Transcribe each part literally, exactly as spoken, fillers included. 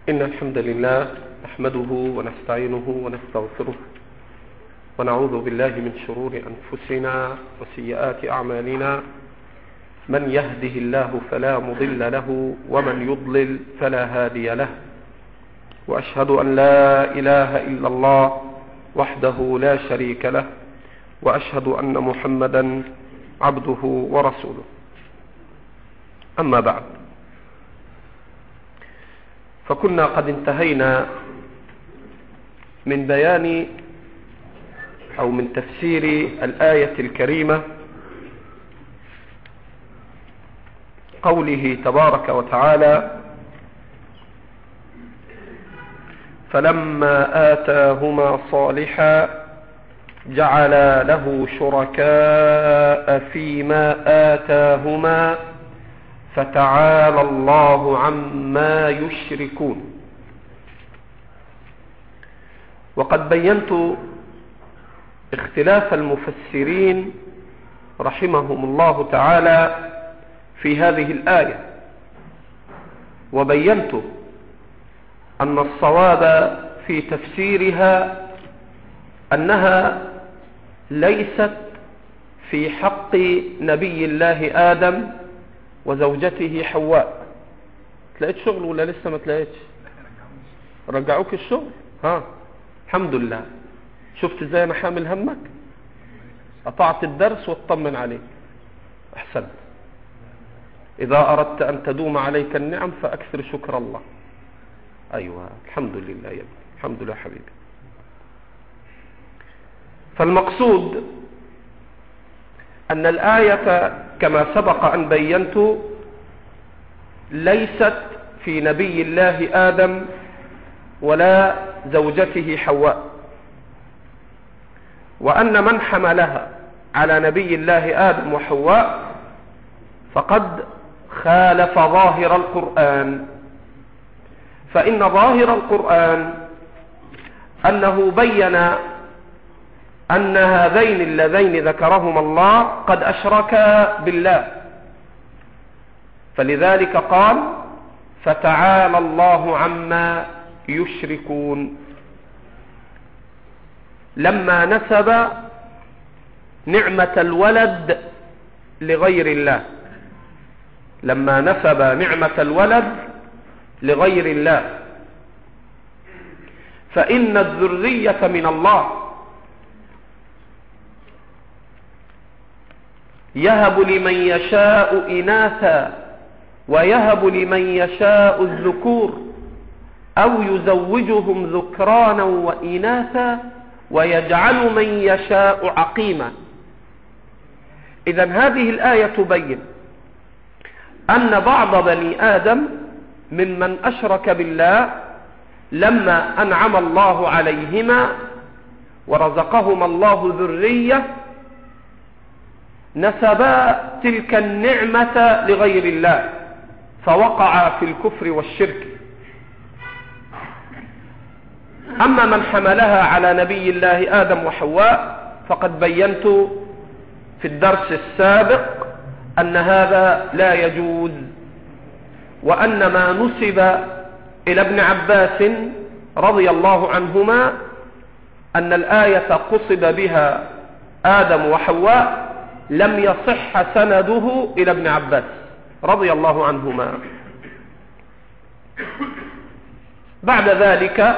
إن الحمد لله نحمده ونستعينه ونستغفره ونعوذ بالله من شرور أنفسنا وسيئات أعمالنا. من يهده الله فلا مضل له ومن يضلل فلا هادي له، وأشهد أن لا إله إلا الله وحده لا شريك له، وأشهد أن محمدا عبده ورسوله. أما بعد، فكنا قد انتهينا من بيان أو من تفسير الآية الكريمة قوله تبارك وتعالى: فلما آتاهما صالحا جعل له شركاء فيما آتاهما فتعالى الله عما يشركون. وقد بينت اختلاف المفسرين رحمهم الله تعالى في هذه الآية، وبينت أن الصواب في تفسيرها أنها ليست في حق نبي الله آدم وزوجته حواء. تلاقيت شغل ولا لسه ما تلاقيتش؟ رجعوك الشغل؟ ها، الحمد لله. شفت ازاي انا حامل همك؟ قطعت الدرس واطمن عليك. احسنت. اذا اردت ان تدوم عليك النعم فاكثر شكر الله. ايوه، الحمد لله يا ابني، الحمد لله حبيبي. فالمقصود أن الآية كما سبق أن بينت ليست في نبي الله آدم ولا زوجته حواء، وأن من حملها على نبي الله آدم وحواء فقد خالف ظاهر القرآن. فإن ظاهر القرآن أنه بين أن هذين اللذين ذكرهما الله قد أشركا بالله، فلذلك قال: فتعالى الله عما يشركون، لما نسب نعمة الولد لغير الله، لما نسب نعمة الولد لغير الله. فإن الذرية من الله يهب لمن يشاء إناثا ويهب لمن يشاء الذكور أو يزوجهم ذكرانا وإناثا ويجعل من يشاء عقيما. إذن هذه الآية تبين أن بعض بني آدم ممن أشرك بالله لما أنعم الله عليهما ورزقهما الله ذرية نسبا تلك النعمة لغير الله فوقع في الكفر والشرك. أما من حملها على نبي الله آدم وحواء فقد بينت في الدرس السابق أن هذا لا يجوز، وأن ما نسب إلى ابن عباس رضي الله عنهما أن الآية قصد بها آدم وحواء لم يصح سنده إلى ابن عباس رضي الله عنهما. بعد ذلك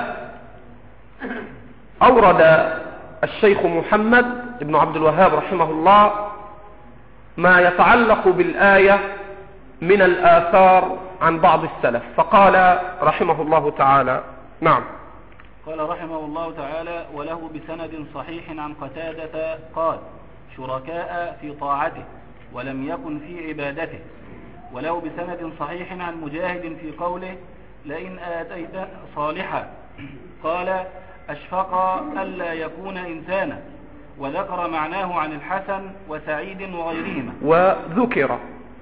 أورد الشيخ محمد بن عبد الوهاب رحمه الله ما يتعلق بالآية من الآثار عن بعض السلف، فقال رحمه الله تعالى: نعم. قال رحمه الله تعالى: وله بسند صحيح عن قتادة قال: شركاء في طاعته ولم يكن في عبادته. وله بسند صحيح عن مجاهد في قوله: لئن آتيت صالحا قال: أشفق ألا يكون إنسانا. وذكر معناه عن الحسن وسعيد وغيرهما. وذكر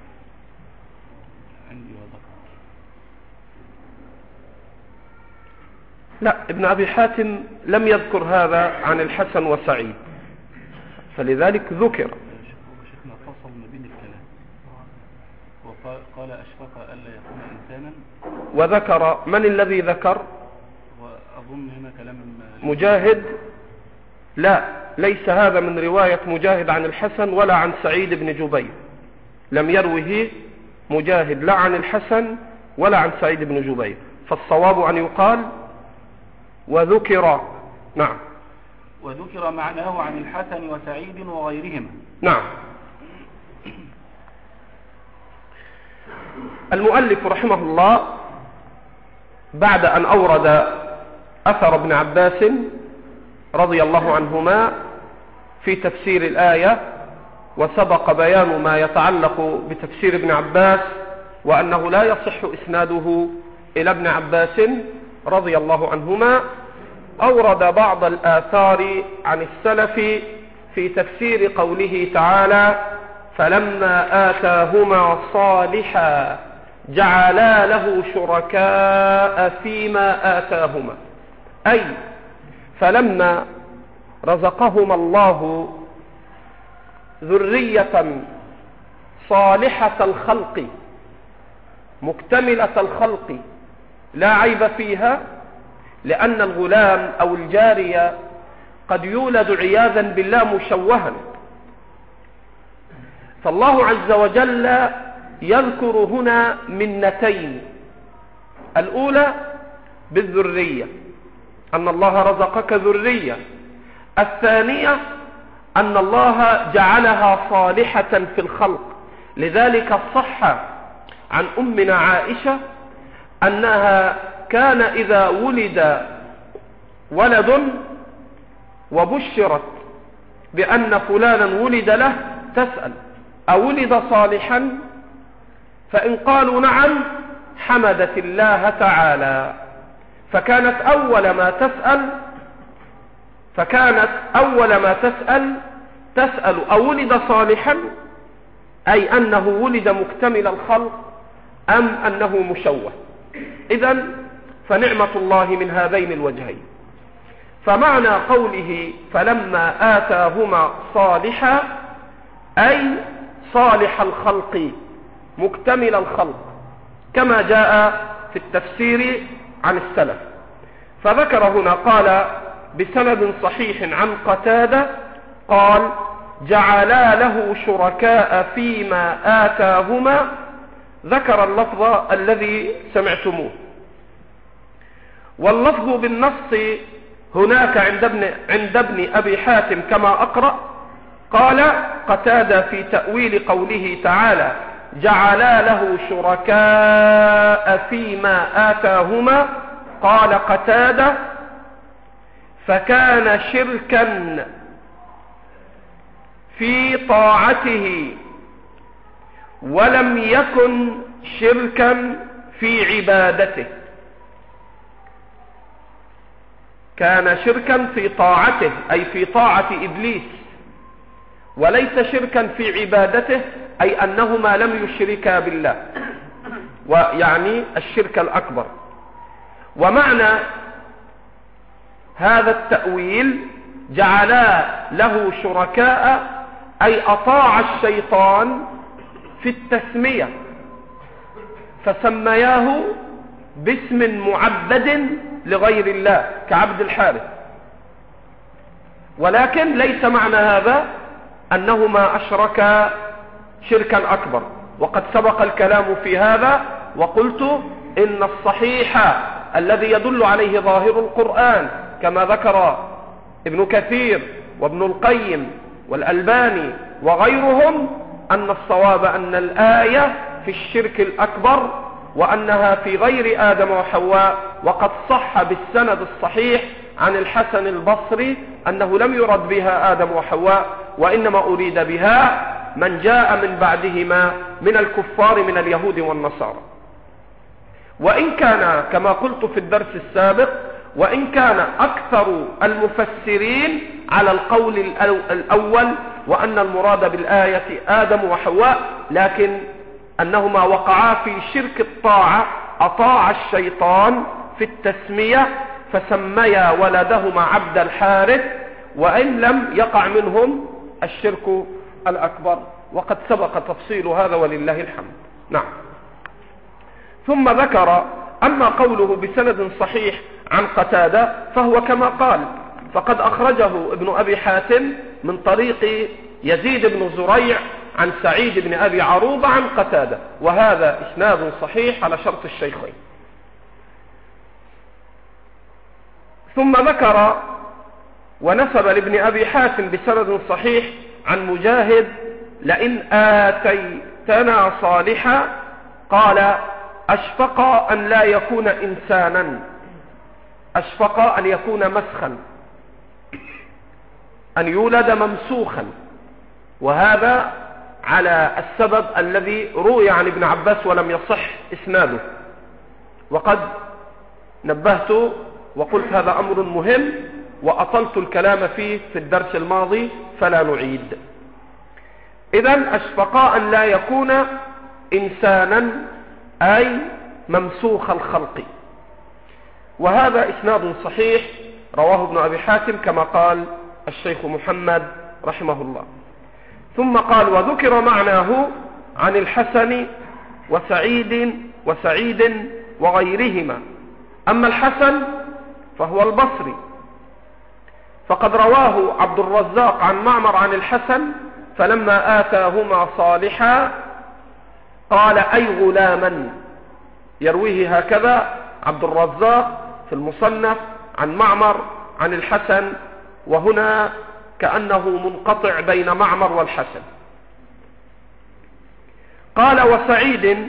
لا، ابن أبي حاتم لم يذكر هذا عن الحسن وسعيد، فلذلك ذكر. شيخنا فصل ما بين الكلام، وقال أشفق ألا يكون إنسانا وذكر من الذي ذكر؟ وأظن هنا كلام مجاهد. لا، ليس هذا من رواية مجاهد عن الحسن ولا عن سعيد بن جبير، لم يروه مجاهد لا عن الحسن ولا عن سعيد بن جبير، فالصواب أن يقال وذكر. نعم، وذكر معناه عن الحسن وسعيد وغيرهما. نعم. المؤلف رحمه الله بعد أن أورد أثر ابن عباس رضي الله عنهما في تفسير الآية، وسبق بيان ما يتعلق بتفسير ابن عباس وأنه لا يصح إسناده إلى ابن عباس رضي الله عنهما، أورد بعض الآثار عن السلف في تفسير قوله تعالى: فلما آتاهما صالحا جعلا له شركاء فيما آتاهما، أي فلما رزقهما الله ذرية صالحة الخلق مكتملة الخلق لا عيب فيها، لأن الغلام أو الجارية قد يولد عياذا بالله مشوها، فالله عز وجل يذكر هنا منتين: الأولى بالذرية، أن الله رزقك ذرية، الثانية أن الله جعلها صالحة في الخلق. لذلك صح عن أمنا عائشة أنها كان إذا ولد ولد وبشرت بأن فلانا ولد له تسأل: أولد صالحا؟ فإن قالوا نعم حمدت الله تعالى، فكانت أول ما تسأل فكانت أول ما تسأل تسأل أولد صالحا، أي أنه ولد مكتمل الخلق أم أنه مشوه. إذن فنعمة الله من هذين الوجهين. فمعنى قوله فلما آتاهما صالحا أي صالح الخلق مكتمل الخلق، كما جاء في التفسير عن السلف. فذكر هنا قال بسند صحيح عن قتادة قال: جعلا له شركاء فيما آتاهما، ذكر اللفظ الذي سمعتموه. واللفظ بالنص هناك عند ابن, عند ابن أبي حاتم كما أقرأ. قال قتادة في تأويل قوله تعالى: جعلا له شركاء فيما آتاهما، قال قتادة: فكان شركا في طاعته ولم يكن شركا في عبادته. كان شركا في طاعته أي في طاعة إبليس، وليس شركا في عبادته أي أنهما لم يشركا بالله، ويعني الشرك الأكبر. ومعنى هذا التأويل جعلا له شركاء أي أطاع الشيطان في التسمية، فسمياه باسم معبد لغير الله كعبد الحارث، ولكن ليس معنى هذا أنهما أشركا شركا أكبر، وقد سبق الكلام في هذا، وقلت إن الصحيح الذي يدل عليه ظاهر القرآن كما ذكر ابن كثير وابن القيم والألباني وغيرهم أن الصواب أن الآية في الشرك الأكبر، وأنها في غير آدم وحواء. وقد صح بالسند الصحيح عن الحسن البصري أنه لم يرد بها آدم وحواء، وإنما أريد بها من جاء من بعدهما من الكفار من اليهود والنصارى. وإن كان كما قلت في الدرس السابق، وإن كان أكثر المفسرين على القول الأول وأن المراد بالآية آدم وحواء، لكن أنهما وقعا في شرك الطاعة، أطاع الشيطان في التسمية فسميا ولدهما عبد الحارث، وإن لم يقع منهم الشرك الأكبر، وقد سبق تفصيل هذا ولله الحمد. نعم. ثم ذكر أما قوله بسند صحيح عن قتادة فهو كما قال، فقد أخرجه ابن أبي حاتم من طريق يزيد بن زريع عن سعيد بن أبي عروبة عن قتادة، وهذا إسناد صحيح على شرط الشيخين. ثم ذكر ونسب لابن أبي حاتم بسند صحيح عن مجاهد: لئن آتيتنا صالحا قال أشفق أن لا يكون إنسانا، أشفق أن يكون مسخا، أن يولد ممسوخا، وهذا على السبب الذي روي عن ابن عباس ولم يصح إسناده، وقد نبهت وقلت هذا أمر مهم وأطلت الكلام فيه في الدرس الماضي فلا نعيد. إذن أشفقا أن لا يكون إنسانا أي ممسوخ الخلق، وهذا إسناد صحيح رواه ابن أبي حاتم كما قال الشيخ محمد رحمه الله. ثم قال: وذكر معناه عن الحسن وسعيد وسعيد وغيرهما. أما الحسن فهو البصري، فقد رواه عبد الرزاق عن معمر عن الحسن: فلما آتاهما صالحا قال أي غلاما. يرويه هكذا عبد الرزاق في المصنف عن معمر عن الحسن، وهنا كأنه منقطع بين معمر والحسن. قال: وسعيد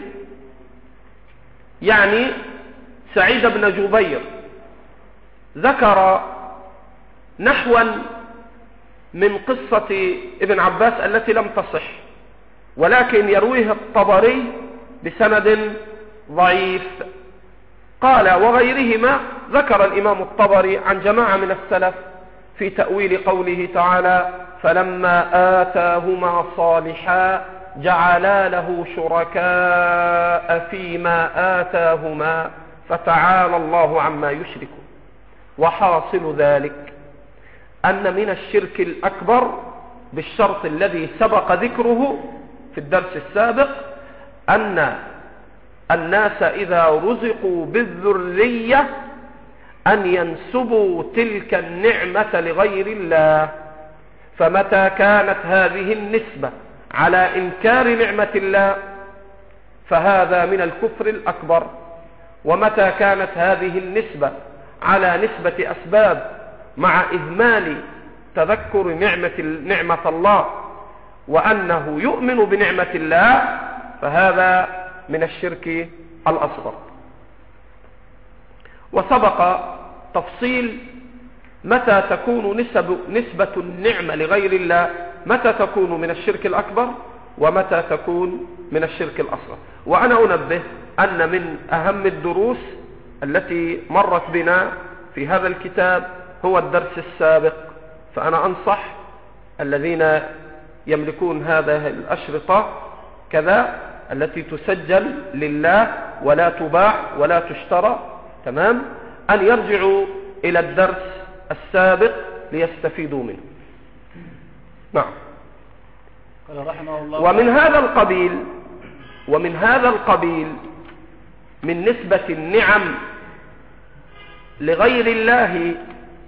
يعني سعيد بن جبير. ذكر نحوا من قصة ابن عباس التي لم تصح، ولكن يرويها الطبري بسند ضعيف. قال: وغيرهما. ذكر الإمام الطبري عن جماعة من السلف في تأويل قوله تعالى: فلما آتاهما صالحا جعلا له شركاء فيما آتاهما فتعالى الله عما يشركون. وحاصل ذلك أن من الشرك الأكبر بالشرط الذي سبق ذكره في الدرس السابق أن الناس إذا رزقوا بالذرية أن ينسبوا تلك النعمة لغير الله، فمتى كانت هذه النسبة على إنكار نعمة الله فهذا من الكفر الأكبر، ومتى كانت هذه النسبة على نسبة أسباب مع إهمال تذكر نعمة, نعمة الله وأنه يؤمن بنعمة الله فهذا من الشرك الأصغر. وسبق تفصيل متى تكون نسب نسبة النعمة لغير الله، متى تكون من الشرك الأكبر ومتى تكون من الشرك الأصغر. وأنا أنبه أن من أهم الدروس التي مرت بنا في هذا الكتاب هو الدرس السابق، فأنا أنصح الذين يملكون هذه الأشرطة كذا التي تسجل لله ولا تباع ولا تشترى، تمام، أن يرجعوا إلى الدرس السابق ليستفيدوا منه. نعم. قال رحمه الله: ومن هذا القبيل ومن هذا القبيل من نسبة النعم لغير الله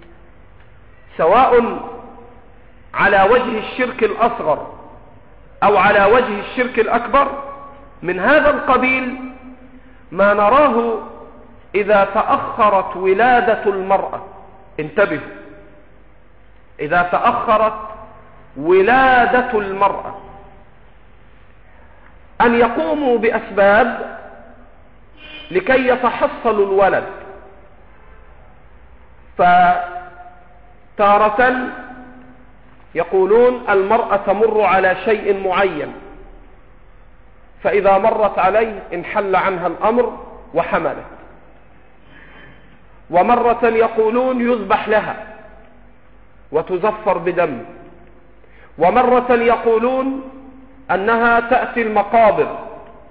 سواء على وجه الشرك الأصغر أو على وجه الشرك الأكبر، من هذا القبيل ما نراه إذا تأخرت ولادة المرأة. انتبهوا، إذا تأخرت ولادة المرأة أن يقوموا بأسباب لكي يتحصل الولد، فتارة يقولون المرأة تمر على شيء معين، فإذا مرت عليه انحل عنها الأمر وحملت. ومرة يقولون يذبح لها وتزفر بدم. ومرة يقولون أنها تأتي المقابر.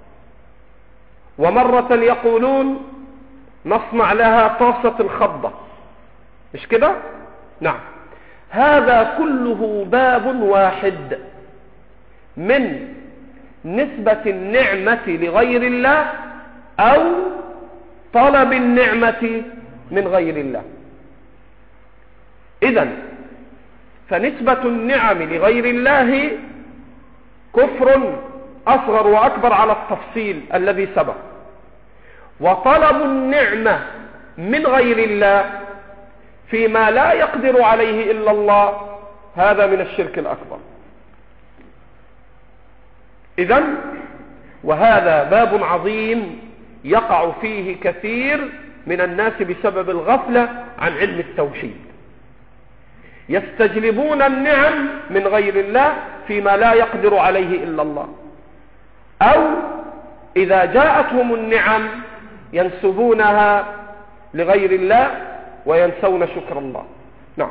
ومرة يقولون نصنع لها طاسة الخضة. مش كده؟ نعم. هذا كله باب واحد من نسبة النعمة لغير الله أو طلب النعمة من غير الله. إذن فنسبة النعم لغير الله كفر أصغر وأكبر على التفصيل الذي سبق، وطلب النعمة من غير الله فيما لا يقدر عليه إلا الله هذا من الشرك الأكبر. إذن وهذا باب عظيم يقع فيه كثير من الناس بسبب الغفلة عن علم التوحيد، يستجلبون النعم من غير الله فيما لا يقدر عليه إلا الله، أو إذا جاءتهم النعم ينسبونها لغير الله وينسون شكر الله. نعم.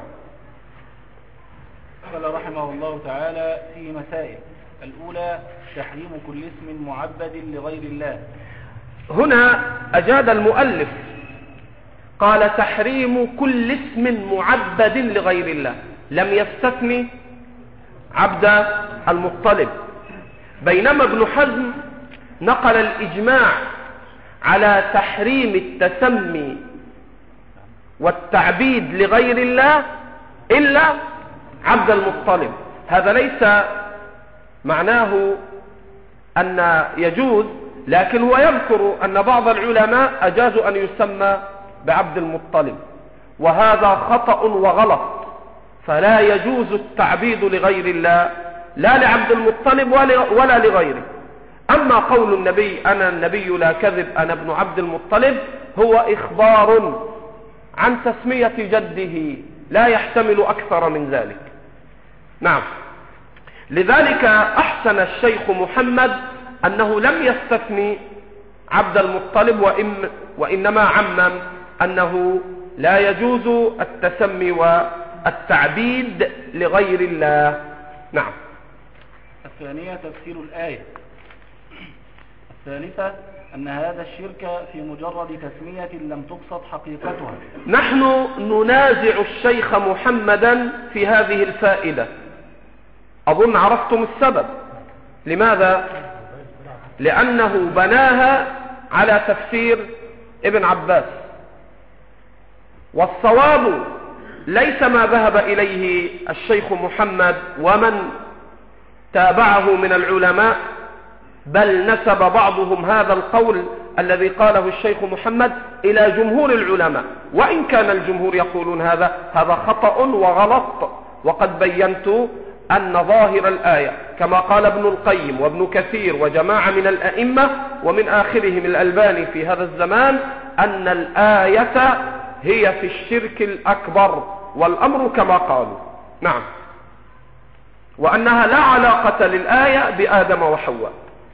قال رحمه الله تعالى في مسائل. الأولى تحريم كل اسم معبد لغير الله. هنا أجاد المؤلف قال تحريم كل اسم معبد لغير الله، لم يستثني عبد المطلب، بينما ابن حزم نقل الإجماع على تحريم التسمي والتعبيد لغير الله إلا عبد المطلب. هذا ليس معناه أن يجوز، لكن هو يذكر أن بعض العلماء أجازوا أن يسمى بعبد المطلب، وهذا خطأ وغلط، فلا يجوز التعبيد لغير الله لا لعبد المطلب ولا لغيره. أما قول النبي أنا النبي لا كذب أنا ابن عبد المطلب هو إخبار عن تسمية جده لا يحتمل أكثر من ذلك. نعم. لذلك أحسن الشيخ محمد أنه لم يستثني عبد المطلب، وإن وإنما عمم أنه لا يجوز التسمي والتعبيد لغير الله. نعم. الثانية تفسير الآية. الثالثة أن هذا الشرك في مجرد تسمية لم تقصد حقيقتها. نحن ننازع الشيخ محمدا في هذه الفائدة، أظن عرفتم السبب. لماذا؟ لأنه بناها على تفسير ابن عباس، والصواب ليس ما ذهب إليه الشيخ محمد ومن تابعه من العلماء، بل نسب بعضهم هذا القول الذي قاله الشيخ محمد إلى جمهور العلماء، وإن كان الجمهور يقولون هذا هذا خطأ وغلط. وقد بينت أن ظاهر الآية كما قال ابن القيم وابن كثير وجماعة من الأئمة ومن آخرهم الألباني في هذا الزمان أن الآية هي في الشرك الأكبر، والأمر كما قالوا. نعم. وأنها لا علاقة للآية بآدم وحواء.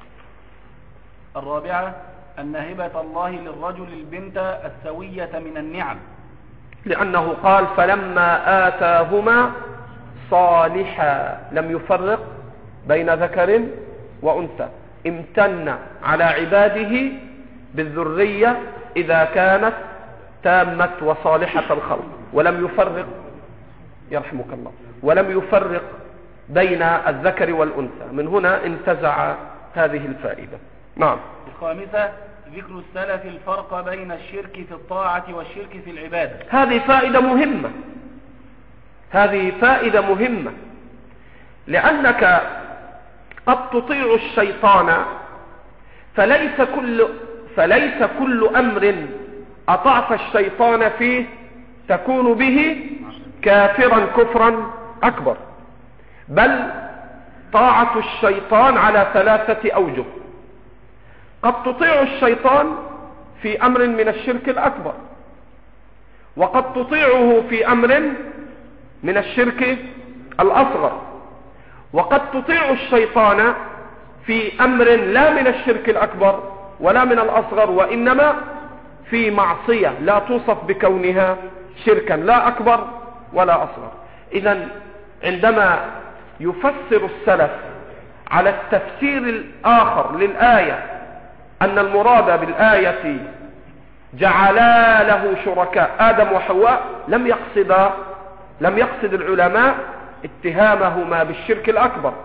الرابعة أن هبة الله للرجل البنت السوية من النعم، لأنه قال فلما آتاهما صالحا لم يفرق بين ذكر وأنثى، امتن على عباده بالذرية إذا كانت تامة وصالحة الخلق، ولم يفرق يرحمك الله ولم يفرق بين الذكر والأنثى. من هنا انتزع هذه الفائدة. نعم. الخامسة ذكر السلف الفرق بين الشرك في الطاعة والشرك في العبادة. هذه فائدة مهمة، هذه فائدة مهمة، لأنك قد تطيع الشيطان، فليس كل فليس كل أمر أطعت الشيطان فيه تكون به كافرا كفرا أكبر، بل طاعة الشيطان على ثلاثة أوجه. قد تطيع الشيطان في أمر من الشرك الأكبر، وقد تطيعه في أمر من الشرك الأصغر، وقد تطيع الشيطان في أمر لا من الشرك الأكبر ولا من الأصغر، وإنما في معصية لا توصف بكونها شركا لا أكبر ولا أصغر. إذن عندما يفسر السلف على التفسير الآخر للآية أن المراد بالآية جعلا له شركاء آدم وحواء، لم يقصد لم يقصد العلماء اتهامهما بالشرك الأكبر،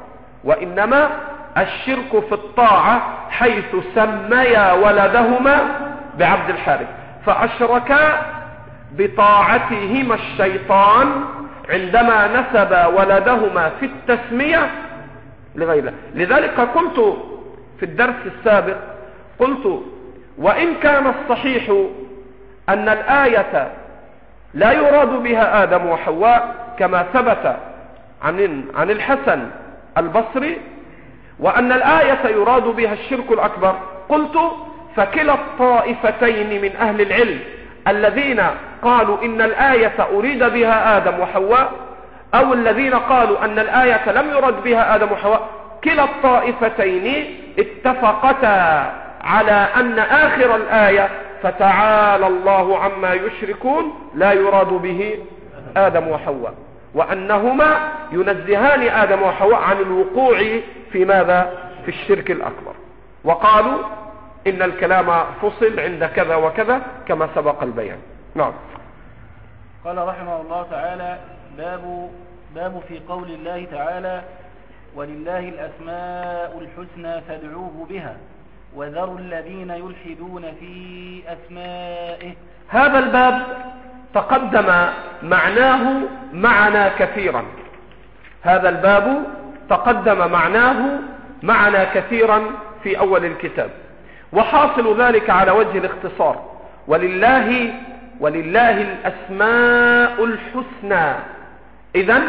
وإنما الشرك في الطاعة حيث سميا ولدهما بعبد الحارث، فأشركا بطاعتهما الشيطان عندما نسب ولدهما في التسمية لغير الله. لذلك قلت في الدرس السابق، قلت وإن كان الصحيح أن الآية لا يراد بها آدم وحواء كما ثبت عن عن الحسن البصري، وأن الآية يراد بها الشرك الأكبر، قلت فكلا الطائفتين من أهل العلم الذين قالوا إن الآية أريد بها آدم وحواء، أو الذين قالوا أن الآية لم يرد بها آدم وحواء، كلا الطائفتين اتفقتا على أن آخر الآية فتعالى الله عما يشركون لا يراد به آدم وحواء، وأنهما ينزهان آدم وحواء عن الوقوع في ماذا؟ في الشرك الأكبر. وقالوا إن الكلام فصل عند كذا وكذا كما سبق البيان. نعم. قال رحمه الله تعالى: باب باب في قول الله تعالى: ولله الأسماء الحسنى فادعوه بها وذروا الذين يلحدون في أسمائه. هذا الباب تقدم معناه معنا كثيرا، هذا الباب تقدم معناه معنا كثيرا في أول الكتاب، وحاصل ذلك على وجه الاختصار: ولله ولله الأسماء الحسنى. إذن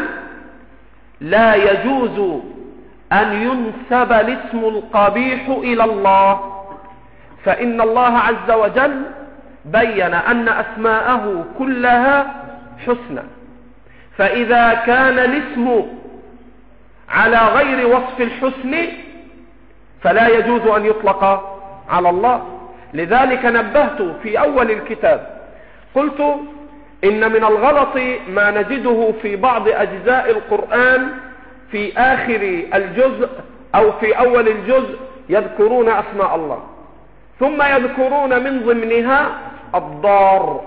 لا يجوز أن ينسب الاسم القبيح إلى الله، فإن الله عز وجل بين أن أسماءه كلها حسنى، فإذا كان الاسم على غير وصف الحسن فلا يجوز أن يطلق على الله. لذلك نبهت في أول الكتاب قلت إن من الغلط ما نجده في بعض أجزاء القرآن في آخر الجزء أو في أول الجزء يذكرون أسماء الله ثم يذكرون من ضمنها الضار.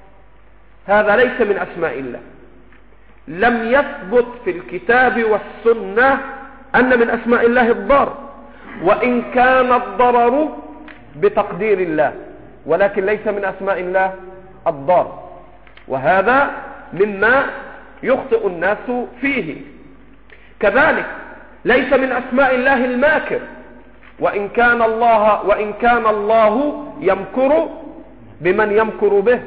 هذا ليس من أسماء الله، لم يثبت في الكتاب والسنة أن من أسماء الله الضار، وإن كان الضرر بتقدير الله، ولكن ليس من أسماء الله الضار، وهذا مما يخطئ الناس فيه. كذلك ليس من أسماء الله الماكر، وإن كان الله وإن كان الله يمكر بمن يمكر به.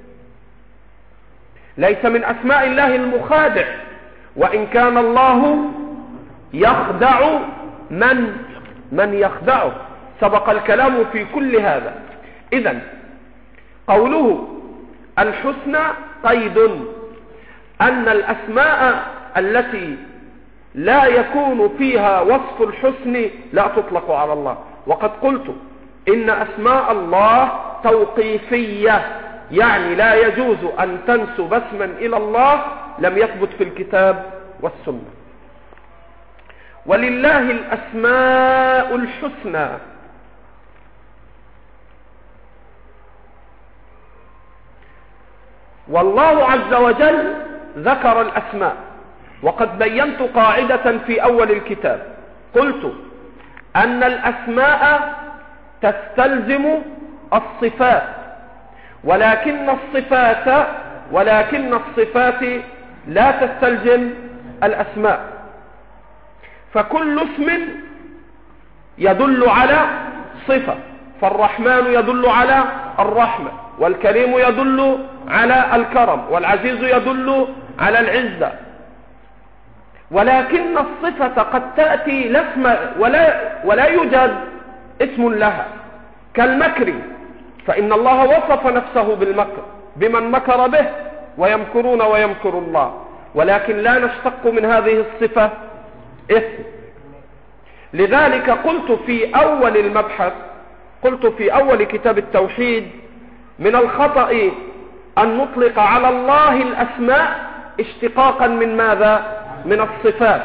ليس من أسماء الله المخادع، وإن كان الله يخدع من من يخدعه. سبق الكلام في كل هذا. إذن قوله الحسنى قيد أن الأسماء التي لا يكون فيها وصف الحسن لا تطلق على الله. وقد قلت إن أسماء الله توقيفية، يعني لا يجوز أن تنسب اسما إلى الله لم يثبت في الكتاب والسنة. ولله الأسماء الحسنى، والله عز وجل ذكر الأسماء، وقد بينت قاعدة في أول الكتاب، قلت أن الأسماء تستلزم الصفات، ولكن الصفات ولكن الصفات لا تستلزم الأسماء. فكل اسم يدل على صفة، فالرحمن يدل على الرحمة، والكريم يدل على الكرم، والعزيز يدل على العزة. ولكن الصفة قد تأتي لا اسم ولا, ولا يوجد اسم لها، كالمكر، فإن الله وصف نفسه بالمكر بمن مكر به، ويمكرون ويمكر الله، ولكن لا نشتق من هذه الصفة اسم. لذلك قلت في أول المبحث، قلت في أول كتاب التوحيد: من الخطأ أن نطلق على الله الأسماء اشتقاقا من ماذا؟ من الصفات،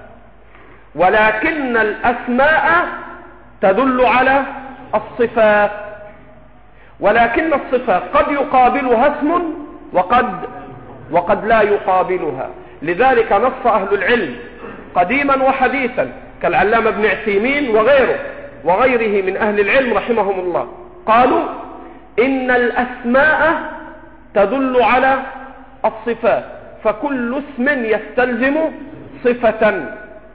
ولكن الأسماء تدل على الصفات، ولكن الصفات قد يقابلها اسم وقد وقد لا يقابلها. لذلك نص أهل العلم قديما وحديثا كالعلامة ابن عثيمين وغيره وغيره من أهل العلم رحمهم الله، قالوا إن الأسماء تدل على الصفات، فكل اسم يستلزم صفة،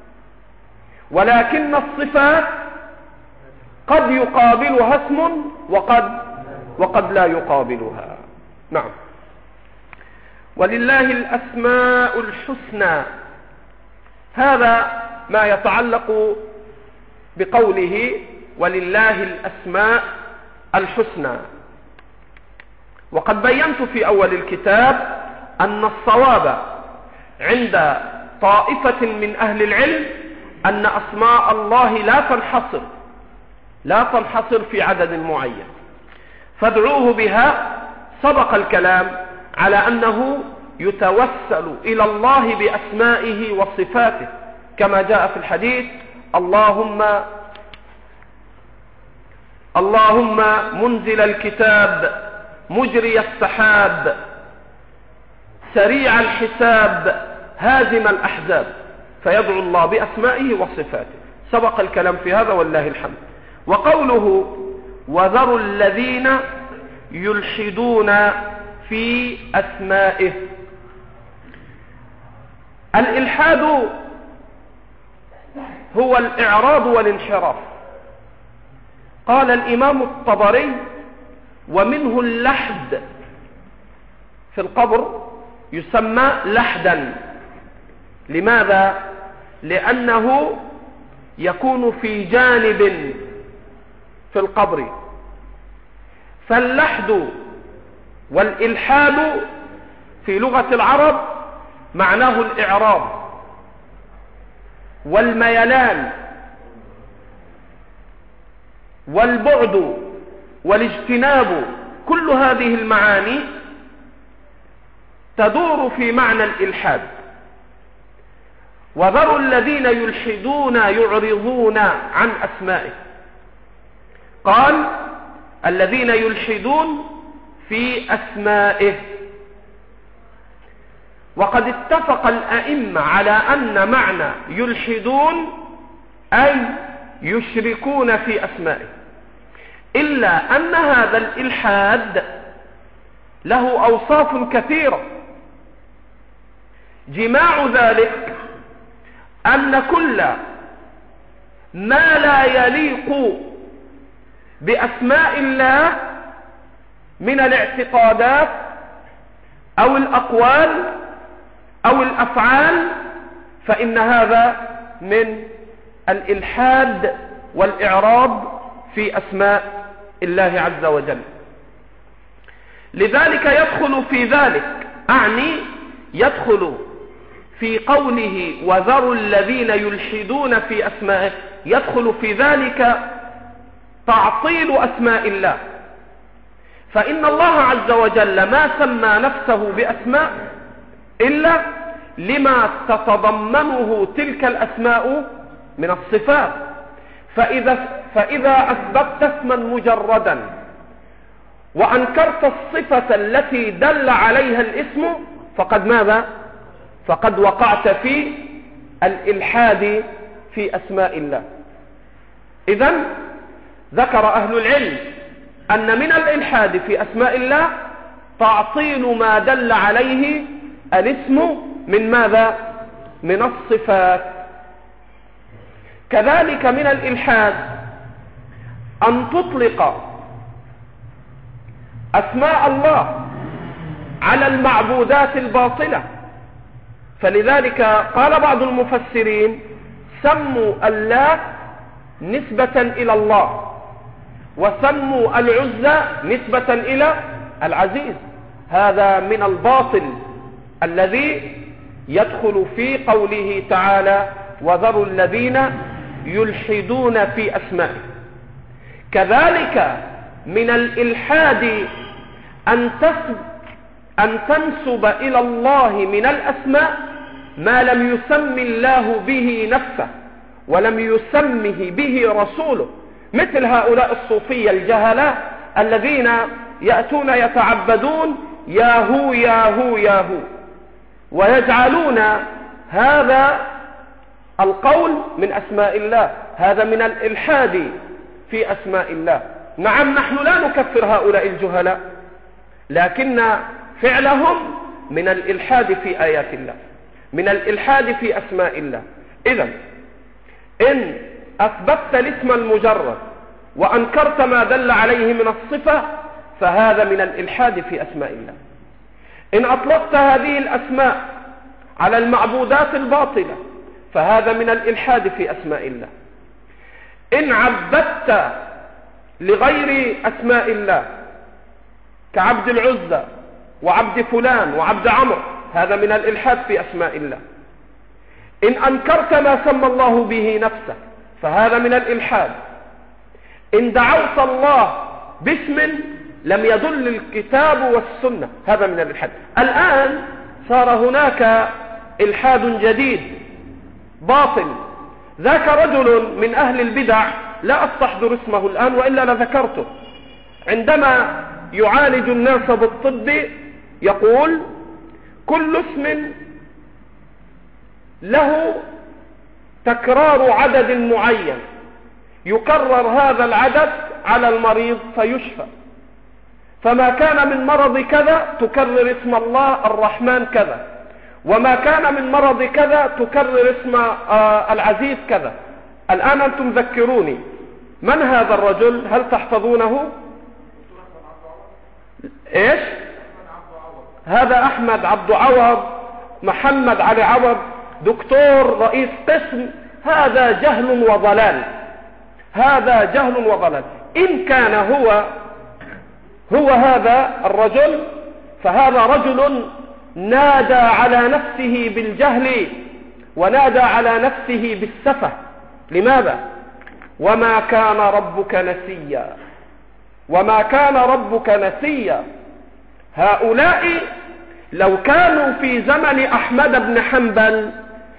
ولكن الصفات قد يقابلها اسم وقد وقد لا يقابلها. نعم. ولله الأسماء الحسنى، هذا ما يتعلق بقوله ولله الأسماء الحسنى. وقد بينت في أول الكتاب أن الصواب عند طائفة من أهل العلم أن أسماء الله لا تنحصر لا تنحصر في عدد معين، فادعوه بها. سبق الكلام على أنه يتوسل إلى الله بأسمائه وصفاته، كما جاء في الحديث: اللهم اللهم منزل الكتاب، مجري السحاب، سريع الحساب، هازم الأحزاب، فيدعو الله بأسمائه وصفاته. سبق الكلام في هذا والله الحمد. وقوله وذروا الذين يلحدون في أسمائه، الإلحاد هو الإعراض والانحراف. قال الإمام الطبري: ومنه اللحد، في القبر يسمى لحدا. لماذا؟ لأنه يكون في جانب في القبر. فاللحد والإلحاد في لغة العرب معناه الإعراض والميلان والبعد والاجتناب. كل هذه المعاني تدور في معنى الإلحاد. وذروا الذين يلحدون يعرضون عن أسمائه، قال الذين يلحدون في أسمائه. وقد اتفق الأئمة على أن معنى يلحدون أي يشركون في أسمائه، إلا أن هذا الإلحاد له أوصاف كثيرة. جماع ذلك أن كل ما لا يليق بأسماء الله من الاعتقادات أو الأقوال أو الأفعال، فإن هذا من الإلحاد والإعراض في أسماء الله عز وجل. لذلك يدخل في ذلك، أعني يدخل في قوله وذروا الذين يلحدون في أسمائه، يدخل في ذلك تعطيل أسماء الله. فإن الله عز وجل ما سمى نفسه بأسماء إلا لما تتضمنه تلك الأسماء من الصفات. فإذا, فإذا أثبتت اسما مجردا وأنكرت الصفة التي دل عليها الاسم، فقد ماذا؟ فقد وقعت في الإلحاد في أسماء الله. إذن ذكر أهل العلم أن من الإلحاد في أسماء الله تعطيل ما دل عليه الاسم من ماذا؟ من الصفات. كذلك من الإلحاد أن تطلق أسماء الله على المعبودات الباطلة. فلذلك قال بعض المفسرين: سموا اللات نسبة إلى الله، وسموا العزى نسبة إلى العزيز. هذا من الباطل الذي يدخل في قوله تعالى وذروا الذين يلحدون في أسمائه. كذلك من الإلحاد أن أن تنسب إلى الله من الأسماء ما لم يسم الله به نفسه ولم يسمه به رسوله، مثل هؤلاء الصوفية الجهلاء الذين يأتون يتعبدون ياهو ياهو ياهو، ويجعلون هذا القول من أسماء الله. هذا من الإلحاد في أسماء الله. نعم نحن لا نكفر هؤلاء الجهلاء، لكن فعلهم من الإلحاد في آيات الله، من الإلحاد في أسماء الله. إذن إن أثبتت الاسم المجرد وأنكرت ما دل عليه من الصفة فهذا من الإلحاد في أسماء الله. إن أطلقت هذه الأسماء على المعبودات الباطلة فهذا من الإلحاد في أسماء الله. إن عبدت لغير أسماء الله كعبد العزى وعبد فلان وعبد عمرو هذا من الإلحاد في أسماء الله. إن أنكرت ما سمى الله به نفسه فهذا من الإلحاد. إن دعوت الله باسم لم يدل الكتاب والسنة هذا من الإلحاد. الآن صار هناك إلحاد جديد باطل، ذاك رجل من أهل البدع لا أستحضر اسمه الآن وإلا لذكرته، عندما يعالج الناس بالطب يقول كل اسم له تكرار عدد معين يكرر هذا العدد على المريض فيشفى، فما كان من مرض كذا تكرر اسم الله الرحمن كذا، وما كان من مرض كذا تكرر اسم آه العزيز كذا. الآن أنتم ذكروني من هذا الرجل؟ هل تحفظونه؟ إيش؟ هذا أحمد عبد عوض، محمد علي عوض، دكتور رئيس قسم. هذا جهل وضلال، هذا جهل وضلال. إن كان هو هو هذا الرجل فهذا رجل نادى على نفسه بالجهل ونادى على نفسه بالسفة. لماذا؟ وما كان ربك نسيا، وما كان ربك نسيا. هؤلاء لو كانوا في زمن أحمد بن حنبل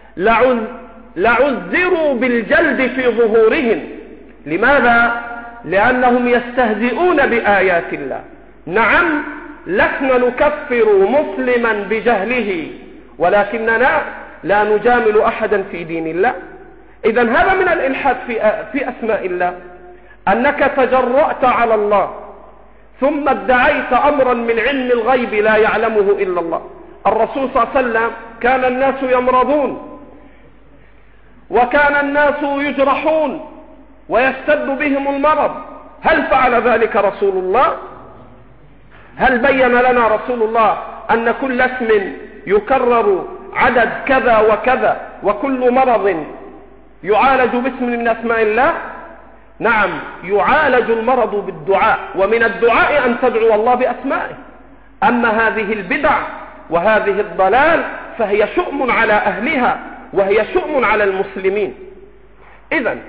لعذروا بالجلد في ظهورهم. لماذا؟ لأنهم يستهزئون بآيات الله. نعم لسنا نكفر مسلما بجهله، ولكننا لا نجامل أحدا في دين الله. إذن هذا من الإلحاد في في أسماء الله، أنك تجرأت على الله ثم ادعيت أمرا من علم الغيب لا يعلمه إلا الله. الرسول صلى الله عليه وسلم كان الناس يمرضون وكان الناس يجرحون ويشتد بهم المرض، هل فعل ذلك رسول الله؟ هل بين لنا رسول الله أن كل اسم يكرر عدد كذا وكذا وكل مرض يعالج باسم من أسماء الله؟ نعم يعالج المرض بالدعاء، ومن الدعاء أن تدعو الله بأسمائه. أما هذه البدع وهذه الضلال فهي شؤم على أهلها وهي شؤم على المسلمين. إذن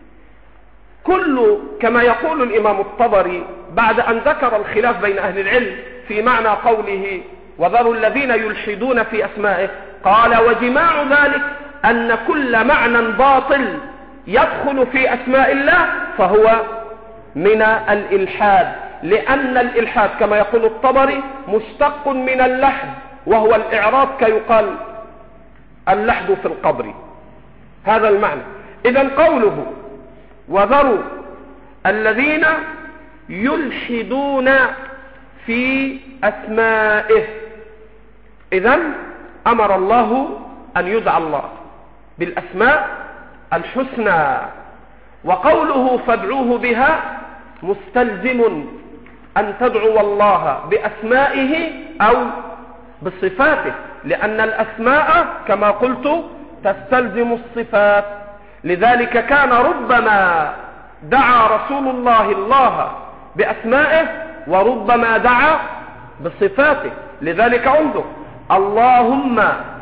كل كما يقول الإمام الطبري بعد أن ذكر الخلاف بين أهل العلم في معنى قوله وذروا الذين يلحدون في أسمائه، قال وجماع ذلك أن كل معنى باطل يدخل في أسماء الله فهو من الإلحاد، لأن الإلحاد كما يقول الطبري مشتق من اللحد وهو الإعراض، كيقال اللحد في القبر، هذا المعنى. إذن قوله وذروا الذين يلحدون في أسمائه، إذن أمر الله أن يدعى الله بالأسماء الحسنى، وقوله فادعوه بها مستلزم أن تدعو الله بأسمائه أو بصفاته، لأن الأسماء كما قلت تستلزم الصفات. لذلك كان ربما دعا رسول الله الله بأسمائه وربما دعا بصفاته. لذلك انظر اللهم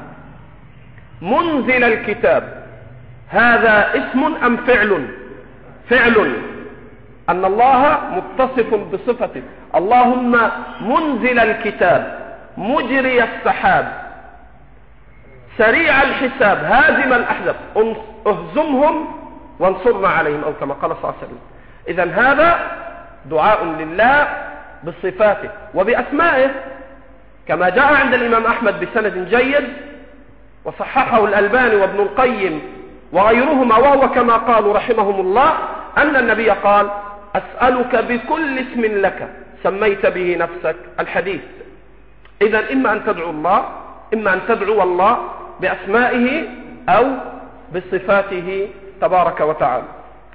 منزل الكتاب، هذا اسم أم فعل؟ فعل، أن الله متصف بصفته. اللهم منزل الكتاب، مجري السحاب، سريع الحساب، هازم الأحزاب، اهزمهم وانصرنا عليهم، أو كما قال صلى الله عليه وسلم. إذن هذا دعاء لله بصفاته وبأسمائه، كما جاء عند الإمام أحمد بسند جيد وصححه الألباني وابن القيم وغيرهما، وهو كما قالوا رحمهم الله أن النبي قال أسألك بكل اسم لك سميت به نفسك الحديث. إذن إما أن تدعو الله إما أن تدعو الله بأسمائه أو بصفاته تبارك وتعالى.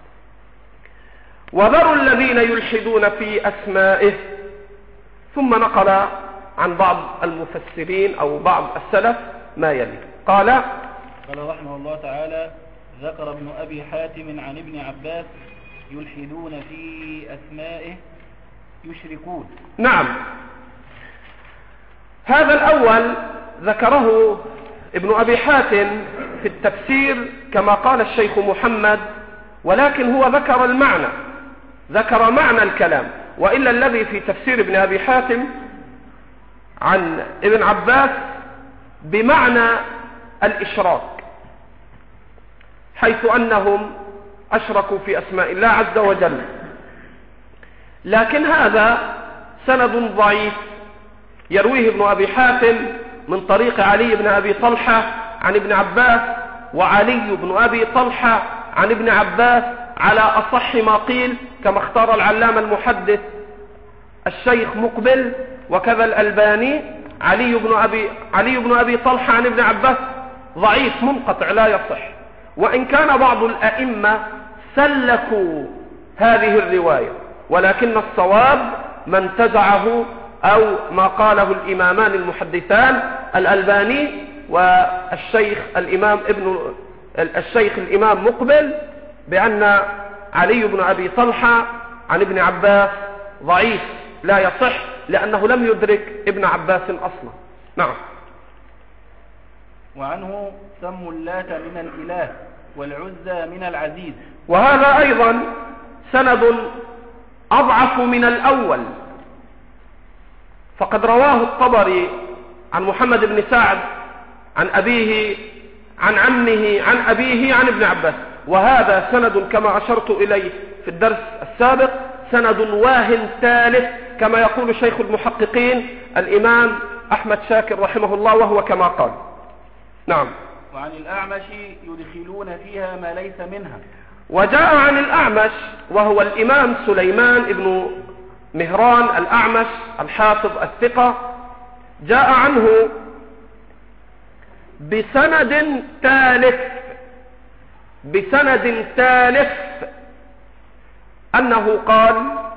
وذروا الذين يلحدون في أسمائه. ثم نقل عن بعض المفسرين أو بعض السلف ما يلي. قال قال رحمه الله تعالى: ذكر ابن أبي حاتم عن ابن عباس: يلحدون في أسمائه يشركون. نعم، هذا الأول ذكره ابن أبي حاتم في التفسير كما قال الشيخ محمد، ولكن هو ذكر المعنى، ذكر معنى الكلام، وإلا الذي في تفسير ابن أبي حاتم عن ابن عباس بمعنى الإشراك، حيث أنهم أشركوا في أسماء الله عز وجل. لكن هذا سند ضعيف يرويه ابن أبي حاتم من طريق علي بن أبي طلحة عن ابن عباس، وعلي بن أبي طلحة عن ابن عباس على أصح ما قيل، كما اختار العلامة المحدث الشيخ مقبل وكذا الألباني. علي بن أبي, علي بن أبي طلحة عن ابن عباس ضعيف منقطع لا يصح، وإن كان بعض الأئمة سلكوا هذه الرواية، ولكن الصواب ما انتزعه أو ما قاله الإمامان المحدثان الألباني والشيخ الإمام ابن الشيخ الإمام مقبل، بأن علي بن أبي طلحة عن ابن عباس ضعيف لا يصح، لأنه لم يدرك ابن عباس أصلا. نعم. وعنه: سموا اللات من الإله والعزى من العزيز. وهذا أيضا سند أضعف من الأول، فقد رواه الطبري عن محمد بن سعد عن أبيه عن عمه عن أبيه عن ابن عباس، وهذا سند كما أشرت إليه في الدرس السابق سند واهن ثالث، كما يقول شيخ المحققين الإمام أحمد شاكر رحمه الله، وهو كما قال. نعم. وعن الأعمش: يدخلون فيها ما ليس منها. وجاء عن الأعمش وهو الإمام سليمان ابن مهران الأعمش الحافظ الثقة، جاء عنه بسند ثالث بسند ثالث أنه قال: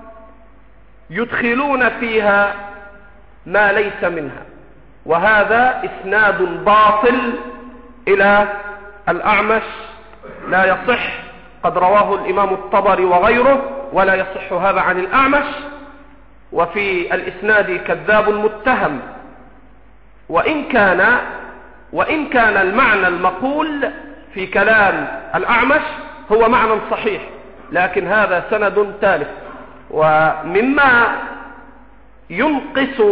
يدخلون فيها ما ليس منها. وهذا إسناد باطل إلى الأعمش لا يصح، قد رواه الإمام الطبري وغيره ولا يصح هذا عن الأعمش، وفي الإسناد كذاب متهم. وإن كان وإن كان المعنى المقول في كلام الأعمش هو معنى صحيح، لكن هذا سند ثالث. ومما ينقص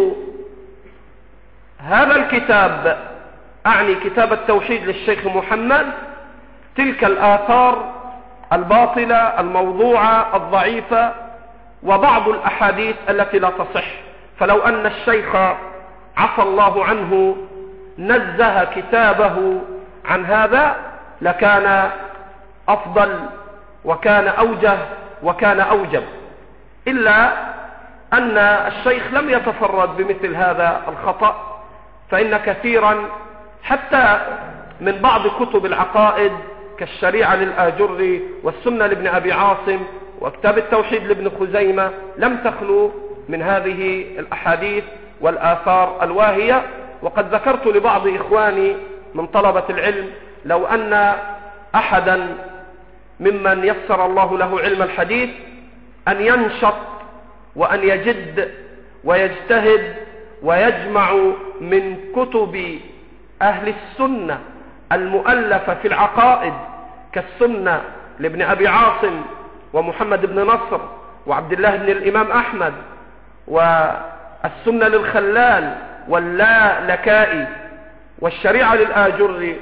هذا الكتاب، أعني كتاب التوحيد للشيخ محمد، تلك الآثار الباطلة الموضوعة الضعيفة وبعض الأحاديث التي لا تصح. فلو أن الشيخ عفى الله عنه نزه كتابه عن هذا لكان أفضل وكان أوجه وكان أوجب، إلا أن الشيخ لم يتفرد بمثل هذا الخطأ، فإن كثيرا حتى من بعض كتب العقائد كالشريعة للآجري والسنة لابن أبي عاصم وكتاب التوحيد لابن خزيمة لم تخلو من هذه الأحاديث والآثار الواهية. وقد ذكرت لبعض إخواني من طلبة العلم لو أن أحدا ممن يسر الله له علم الحديث أن ينشط وأن يجد ويجتهد ويجمع من كتب أهل السنة المؤلفة في العقائد كالسنة لابن أبي عاصم ومحمد بن نصر وعبد الله بن الإمام أحمد، والسنة للخلال واللا لكائي والشريعة للآجري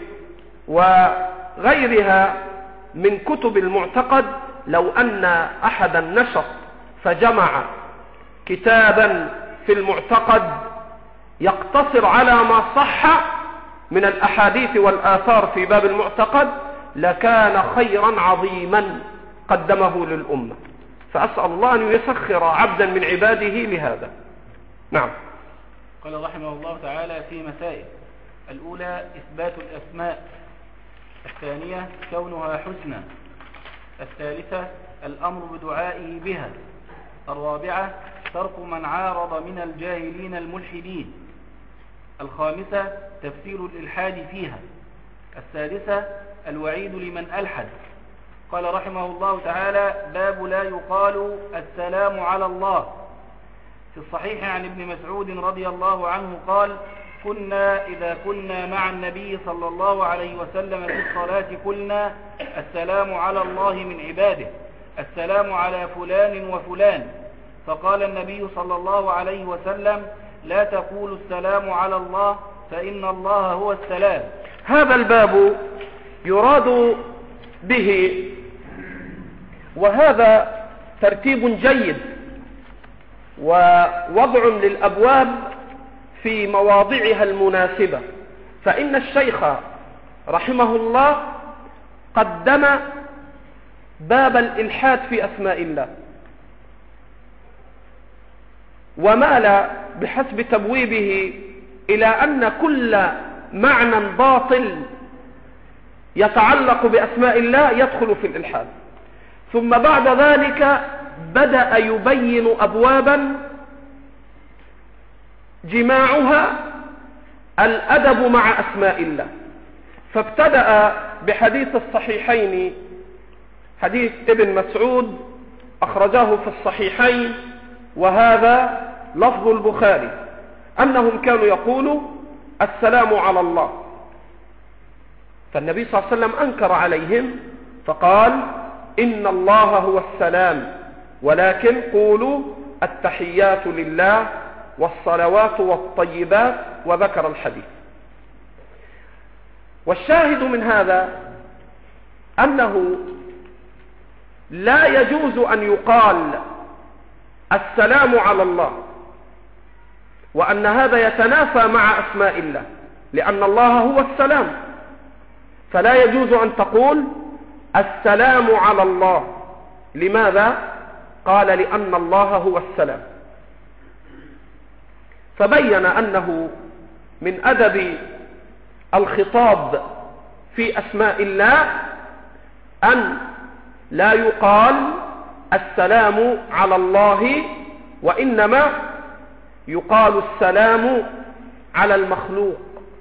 وغيرها من كتب المعتقد، لو أن أحدا نشط فجمع كتابا في المعتقد يقتصر على ما صح من الأحاديث والآثار في باب المعتقد لكان خيرا عظيما قدمه للأمة. فأسأل الله أن يسخر عبدا من عباده لهذا. نعم. قال رحمه الله تعالى في مسائل: الأولى إثبات الأسماء، الثانية كونها حسنى، الثالثة الأمر بدعائه بها، الرابعة ترك من عارض من الجاهلين الملحدين، الخامسة تفسير الإلحاد فيها، السادسة الوعيد لمن ألحد. قال رحمه الله تعالى: باب لا يقال السلام على الله. في الصحيح عن ابن مسعود رضي الله عنه قال: كنا إذا كنا مع النبي صلى الله عليه وسلم في الصلاة قلنا: السلام على الله من عباده، السلام على فلان وفلان. فقال النبي صلى الله عليه وسلم: لا تقولوا السلام على الله فإن الله هو السلام. هذا الباب يراد به، وهذا ترتيب جيد ووضع للأبواب في مواضعها المناسبة، فإن الشيخ رحمه الله قدم باب الإلحاد في أسماء الله، ومال بحسب تبويبه إلى أن كل معنى باطل يتعلق بأسماء الله يدخل في الإلحاد. ثم بعد ذلك بدأ يبين أبوابا جماعها الأدب مع أسماء الله، فابتدأ بحديث الصحيحين، حديث ابن مسعود أخرجاه في الصحيحين، وهذا لفظ البخاري، أنهم كانوا يقولوا: السلام على الله. فالنبي صلى الله عليه وسلم أنكر عليهم فقال: إن الله هو السلام، ولكن قولوا التحيات لله والصلوات والطيبات، وذكر الحديث. والشاهد من هذا أنه لا يجوز أن يقال السلام على الله، وأن هذا يتنافى مع أسماء الله، لأن الله هو السلام، فلا يجوز أن تقول السلام على الله. لماذا؟ قال: لأن الله هو السلام. فبين أنه من أدب الخطاب في أسماء الله أن لا يقال السلام على الله، وإنما يقال السلام على المخلوق.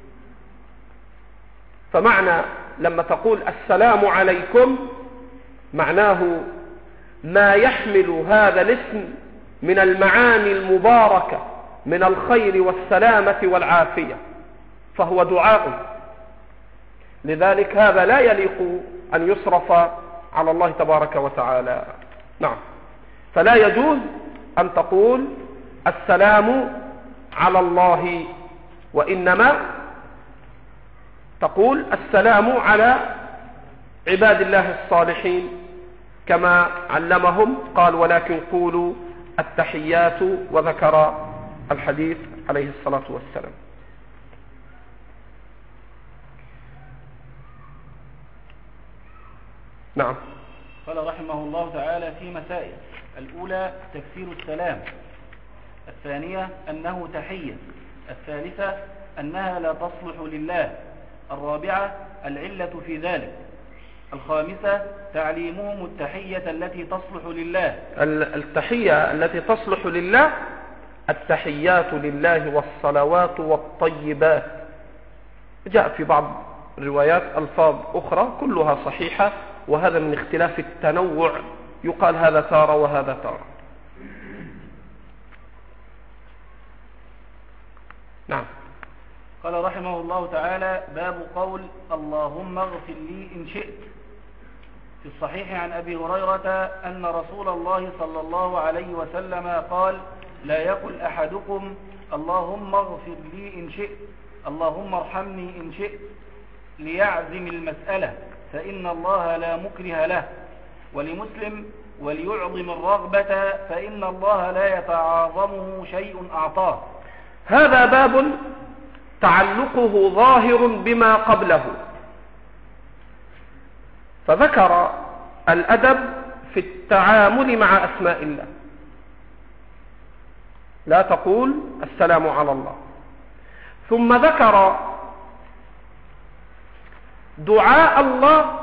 فمعنى لما تقول السلام عليكم معناه ما يحمل هذا الاسم من المعاني المباركة من الخير والسلامة والعافية، فهو دعاء. لذلك هذا لا يليق أن يصرف على الله تبارك وتعالى. نعم. فلا يجوز أن تقول السلام على الله، وإنما تقول السلام على عباد الله الصالحين كما علمهم، قال: ولكن قولوا التحيات، وذكر الحديث عليه الصلاة والسلام. نعم. قال رحمه الله تعالى في مسائل: الأولى تفسير السلام، الثانية أنه تحية، الثالثة أنها لا تصلح لله، الرابعة العلة في ذلك، الخامسة تعليمهم التحية التي تصلح لله. التحية التي تصلح لله: التحيات لله والصلوات والطيبات. جاء في بعض الروايات ألفاظ أخرى كلها صحيحة، وهذا من اختلاف التنوع، يقال هذا تارة وهذا تارة. نعم. قال رحمه الله تعالى: باب قول اللهم اغفر لي إن شئت. في الصحيح عن أبي هريرة أن رسول الله صلى الله عليه وسلم قال: لا يقل أحدكم اللهم اغفر لي إن شئت، اللهم ارحمني إن شئت، ليعزم المسألة، فإن الله لا مكره له. ولمسلم: وليعظم الرغبة، فإن الله لا يتعاظمه شيء أعطاه. هذا باب تعلقه ظاهر بما قبله، فذكر الأدب في التعامل مع أسماء الله. لا تقول السلام على الله. ثم ذكر دعاء الله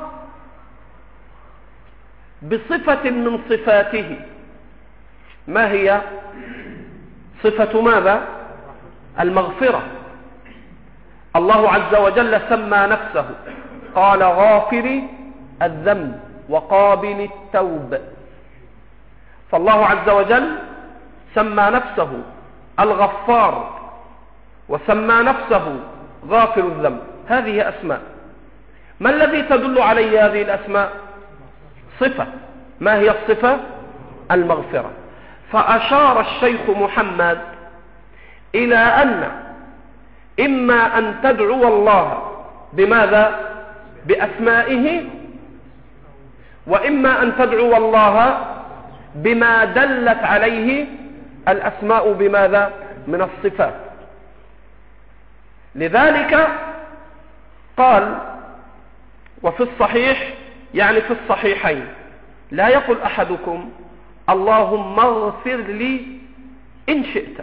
بصفة من صفاته. ما هي صفة ماذا؟ المغفرة. الله عز وجل سمى نفسه قال غافر الذنب وقابل التوب. فالله عز وجل سمى نفسه الغفار وسمى نفسه غافر الذنب. هذه أسماء. ما الذي تدل عليه هذه الأسماء؟ صفة. ما هي الصفة؟ المغفرة. فأشار الشيخ محمد إلى أن إما أن تدعو الله بماذا؟ بأسمائه، وإما أن تدعو الله بما دلت عليه الأسماء بماذا؟ من الصفات. لذلك قال وفي الصحيح، يعني في الصحيحين، لا يقول أحدكم اللهم اغفر لي إن شئت.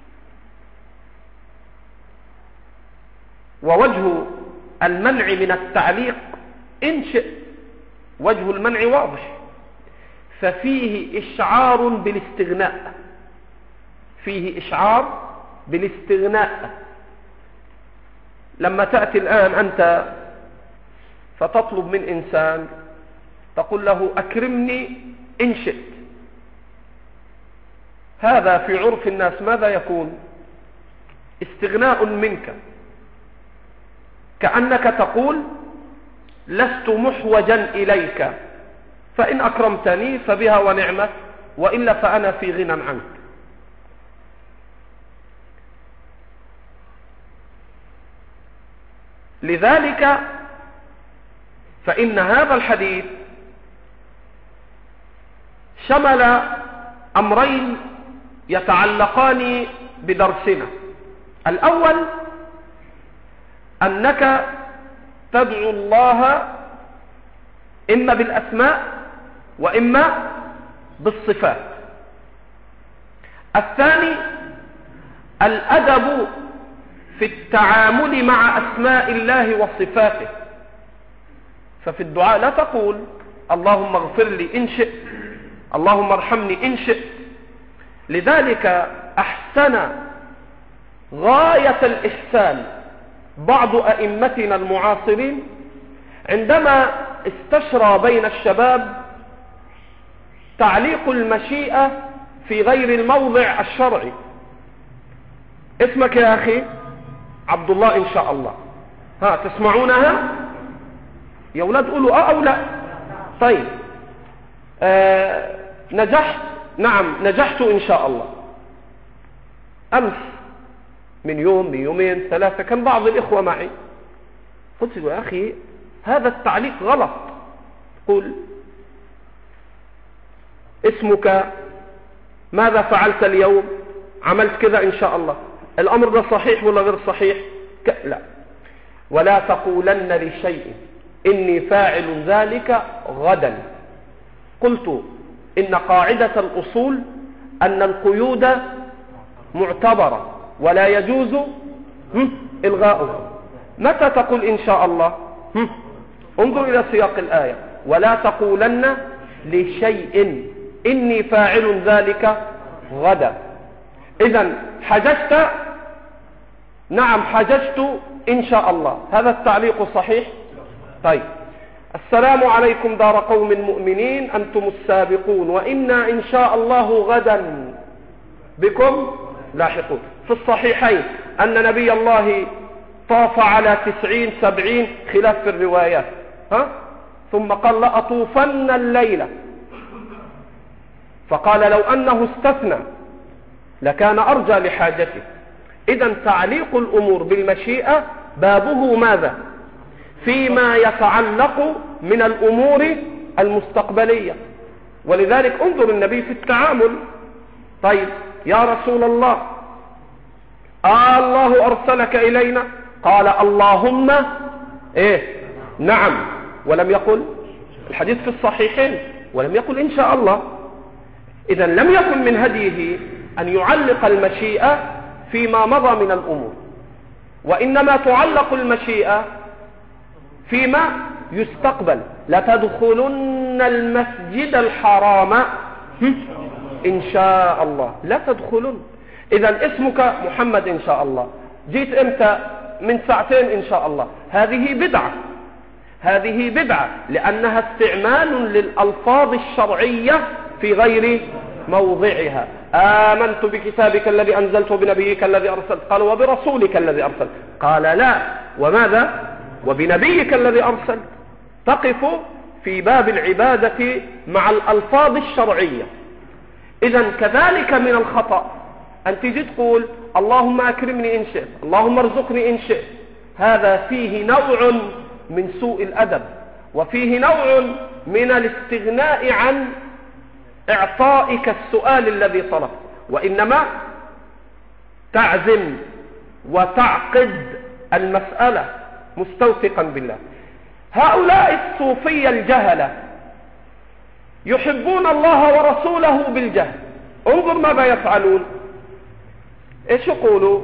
ووجه المنع من التعليق إن شئت، وجه المنع واضح، ففيه إشعار بالاستغناء، فيه إشعار بالاستغناء. لما تأتي الآن أنت فتطلب من إنسان تقول له أكرمني إن شئت، هذا في عرف الناس ماذا يكون؟ استغناء منك، كأنك تقول لست محوجا إليك، فإن أكرمتني فبها ونعمة، وإلا فأنا في غنى عنك. لذلك فإن هذا الحديث شمل أمرين يتعلقان بدرسنا. الأول أنك تدعو الله إما بالأسماء وإما بالصفات. الثاني الأدب في التعامل مع أسماء الله وصفاته. ففي الدعاء لا تقول اللهم اغفر لي إن شئت، اللهم ارحمني إن شئت. لذلك أحسن غاية الإحسان بعض أئمتنا المعاصرين عندما استشرى بين الشباب تعليق المشيئة في غير الموضع الشرعي. اسمك يا أخي عبد الله إن شاء الله، ها تسمعونها يا أولاد؟ قولوا آه أو لا. طيب آه نجحت؟ نعم نجحت إن شاء الله. أمس من يوم من يومين ثلاثة كان بعض الإخوة معي، قلت له يا أخي هذا التعليق غلط. قل اسمك، ماذا فعلت اليوم، عملت كذا إن شاء الله. الأمر ده صحيح ولا غير صحيح؟ لا. ولا تقولن لشيء إني فاعل ذلك غدا. قلت إن قاعدة الأصول أن القيود معتبرة ولا يجوز إلغاؤها. متى تقول إن شاء الله؟ انظر إلى سياق الآية، ولا تقولن لشيء إني فاعل ذلك غدا. إذن حججت؟ نعم حججت إن شاء الله. هذا التعليق صحيح؟ طيب السلام عليكم دار قوم مؤمنين أنتم السابقون وإنا إن شاء الله غدا بكم لاحقون. في الصحيحين أن نبي الله طاف على تسعين سبعين خلاف في الروايات، ها؟ ثم قال لأطوفن الليلة، فقال لو أنه استثنى لكان أرجى لحاجته. إذن تعليق الأمور بالمشيئة بابه ماذا؟ فيما يتعلق من الأمور المستقبلية. ولذلك انظر النبي في التعامل. طيب يا رسول الله آه الله أرسلك إلينا؟ قال اللهم إيه؟ نعم. ولم يقل، الحديث في الصحيحين ولم يقل إن شاء الله. إذا لم يكن من هديه أن يعلق المشيئة فيما مضى من الأمور، وإنما تعلق المشيئة فيما يستقبل. لتدخلن المسجد الحرام إن شاء الله، لا تدخلن. إذا اسمك محمد إن شاء الله، جيت إمتى؟ من ساعتين إن شاء الله. هذه بدعة، هذه بدعة لأنها استعمال للألفاظ الشرعية في غير موضعها. آمنت بكتابك الذي أنزلته بنبيك الذي أرسلت، قال وبرسولك الذي أرسلت، قال لا، وماذا؟ وبنبيك الذي أرسلت. تقف في باب العبادة مع الألفاظ الشرعية. إذن كذلك من الخطأ أن تجي تقول اللهم أكرمني إن شئت، اللهم ارزقني إن شئت. هذا فيه نوع من سوء الأدب، وفيه نوع من الاستغناء عن إعطائك السؤال الذي طلب، وإنما تعزم وتعقد المسألة مستوثقا بالله. هؤلاء الصوفية الجهلة يحبون الله ورسوله بالجهل. انظر ماذا يفعلون. ايش يقولوا؟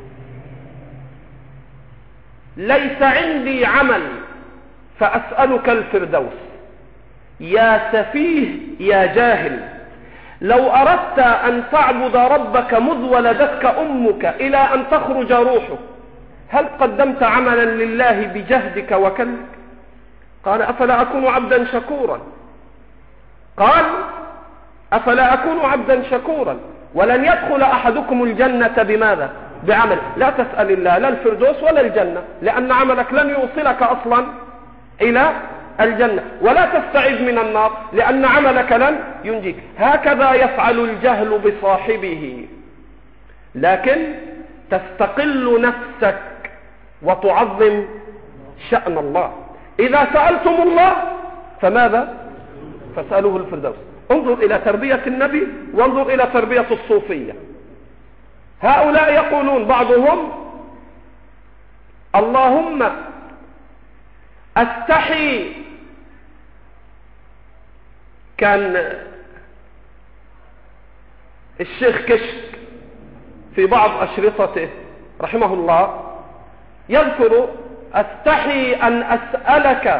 ليس عندي عمل فأسألك الفردوس. يا سفيه يا جاهل، لو أردت أن تعبد ربك مذ ولدتك أمك إلى أن تخرج روحك، هل قدمت عملا لله بجهدك وكلك؟ قال أفلا أكون عبدا شكورا؟ قال أفلا أكون عبدا شكورا؟ ولن يدخل أحدكم الجنة بماذا؟ بعمل. لا تسأل الله لا الفردوس ولا الجنة، لأن عملك لن يوصلك أصلا إلى الجنة، ولا تستعذ من النار لأن عملك لن ينجيك. هكذا يفعل الجهل بصاحبه. لكن تستقل نفسك وتعظم شأن الله. إذا سألتم الله فماذا؟ فاسألوه الفردوس. انظر إلى تربية النبي وانظر إلى تربية الصوفية. هؤلاء يقولون بعضهم اللهم أستحي. كان الشيخ كشك في بعض أشرطته رحمه الله يذكر أستحي أن أسألك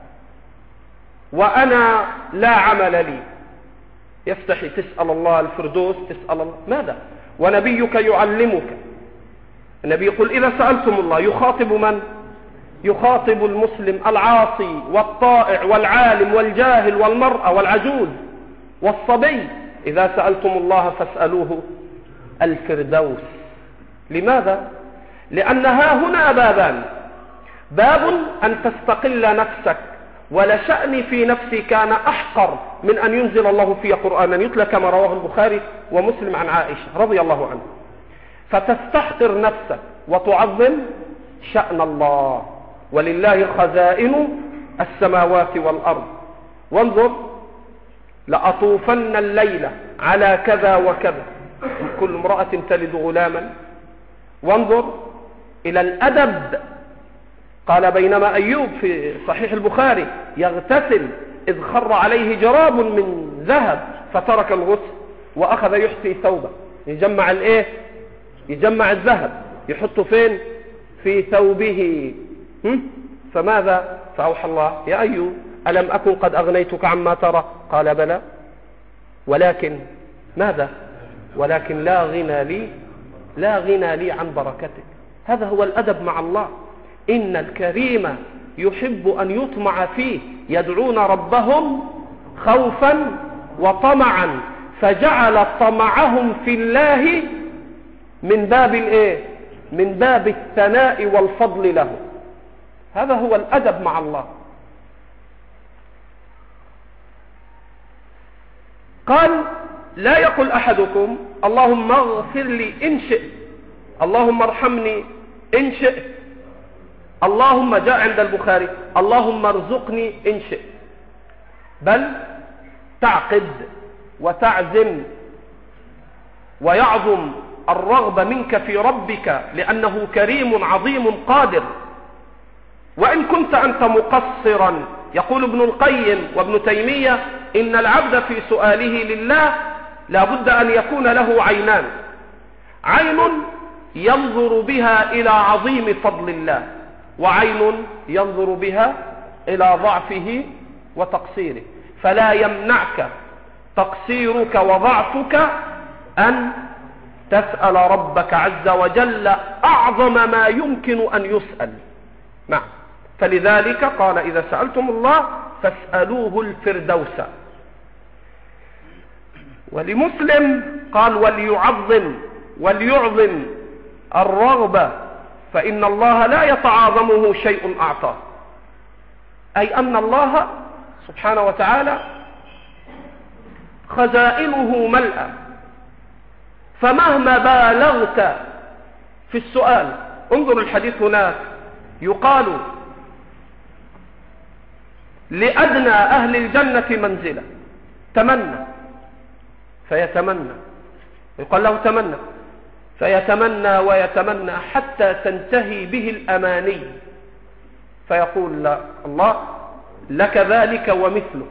وأنا لا عمل لي. يستحي تسأل الله الفردوس، تسأل الله ماذا؟ ونبيك يعلمك. النبي يقول إذا سألتم الله، يخاطب من؟ يخاطب المسلم العاصي والطائع والعالم والجاهل والمرأة والعجوز والصبي. إذا سألتم الله فاسألوه الفردوس. لماذا؟ لأن ها هنا بابان. باب أن تستقل نفسك، ولشأني في نفسي كان أحقر من أن ينزل الله في قرآنا يتلى كما رواه البخاري ومسلم عن عائشة رضي الله عنها. فتستحقر نفسك وتعظم شأن الله. ولله خزائن السماوات والأرض. وانظر لأطوفن الليلة على كذا وكذا، كل امرأة تلد غلاما. وانظر إلى الأدب. قال بينما أيوب في صحيح البخاري يغتسل إذ خر عليه جراب من ذهب فترك الغسل وأخذ يحثي ثوبه، يجمع الايه؟ يجمع الذهب يحطه فين؟ في ثوبه. فماذا؟ فأوحى الله يا أيوب ألم أكن قد أغنيتك عما ترى؟ قال بلى، ولكن ماذا؟ ولكن لا غنى لي لا غنى لي عن بركتك. هذا هو الأدب مع الله. إن الكريم يحب أن يطمع فيه، يدعون ربهم خوفا وطمعا، فجعل طمعهم في الله من باب الايه؟ من باب الثناء والفضل له. هذا هو الأدب مع الله. قال لا يقول أحدكم اللهم اغفر لي إن شئت، اللهم ارحمني إن شئت، اللهم جاء عند البخاري اللهم ارزقني إن شئت، بل تعقد وتعزم ويعظم الرغبة منك في ربك لأنه كريم عظيم قادر. وإن كنت أنت مقصرا يقول ابن القيم وابن تيمية إن العبد في سؤاله لله لا بد أن يكون له عينان، عين ينظر بها إلى عظيم فضل الله، وعين ينظر بها إلى ضعفه وتقصيره، فلا يمنعك تقصيرك وضعفك أن تسأل ربك عز وجل أعظم ما يمكن أن يسأل. نعم، فلذلك قال إذا سألتم الله فاسألوه الفردوس. ولمسلم قال وليعظم وليعظم الرغبة فإن الله لا يتعاظمه شيء أعطاه، أي أن الله سبحانه وتعالى خزائنه ملأى، فمهما بالغت في السؤال، انظر الحديث هناك يقال لأدنى أهل الجنة منزلة تمنى فيتمنى، يقال له تمنى فيتمنى ويتمنى حتى تنتهي به الأماني، فيقول لا الله لك ذلك ومثله.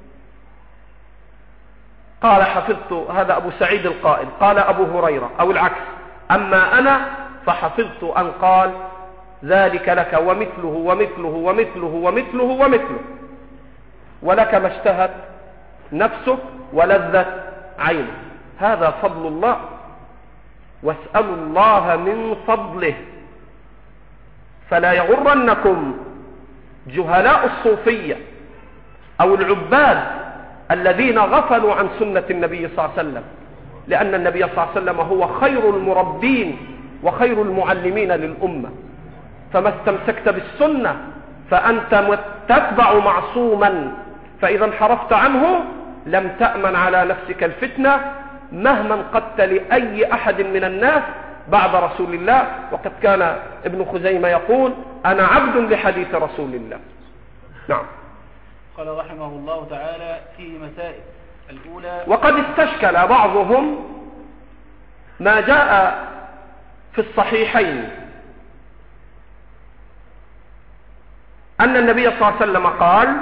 قال حفظت، هذا أبو سعيد القائل، قال أبو هريرة أو العكس، أما أنا فحفظت أن قال ذلك لك ومثله ومثله ومثله ومثله ومثله، ولك ما اشتهت نفسك ولذت عينك. هذا فضل الله، واسألوا الله من فضله. فلا يغرنكم جهلاء الصوفية أو العباد الذين غفلوا عن سنة النبي صلى الله عليه وسلم، لأن النبي صلى الله عليه وسلم هو خير المربين وخير المعلمين للأمة، فما استمسكت بالسنة فأنت تتبع معصوما، فإذا انحرفت عنه لم تأمن على نفسك الفتنة مهما انقدت لأي أحد من الناس بعد رسول الله. وقد كان ابن خزيمة يقول أنا عبد لحديث رسول الله. نعم. قال رحمه الله تعالى فيه مسائل. الأولى، وقد استشكل بعضهم ما جاء في الصحيحين أن النبي صلى الله عليه وسلم قال